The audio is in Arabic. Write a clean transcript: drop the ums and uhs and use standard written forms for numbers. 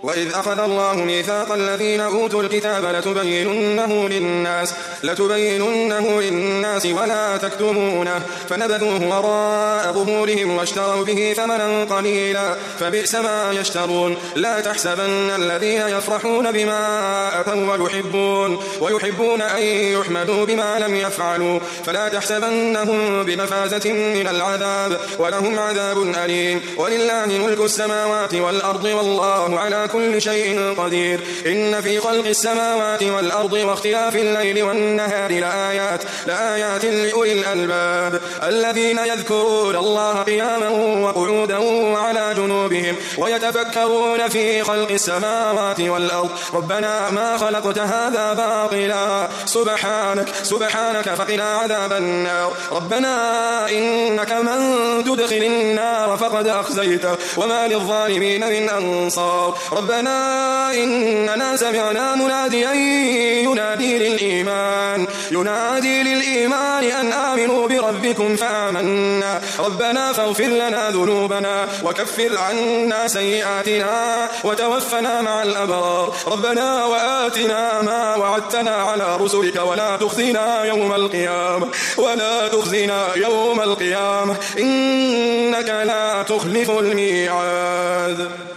وإذ أخذ الله ميثاق الذين أوتوا الكتاب لتبيننه للناس ولا تكتمونه فنبذوه وراء ظهورهم واشتروا به ثمنا قليلا فبئس ما يشترون. لا تحسبن الذين يفرحون بما أتوا ويحبون أن يحمدوا بما لم يفعلوا فلا تحسبنهم بمفازة من العذاب ولهم عذاب أليم. ولله ملك السماوات والأرض والله على كل شيء قدير. إن في خلق السماوات والأرض واختلاف الليل والنهار لآيات لأولي الألباب الذين يذكرون الله قياما وقعودا وعلى جنوبهم ويتفكرون في خلق السماوات والأرض ربنا ما خلقت هذا باطلا سبحانك فقنا عذاب النار. ربنا إنك من تدخل النار فقد أخزيته وما للظالمين من أنصار. ربنا إننا سمعنا مناديا ينادي للإيمان أن آمنوا بربكم فآمنا ربنا فاغفر لنا ذنوبنا وكفر عنا سيئاتنا وتوفنا مع الأبرار. ربنا وآتنا ما وعدتنا على رسلك ولا تخزنا يوم القيامة إنك لا تخلف الميعاد.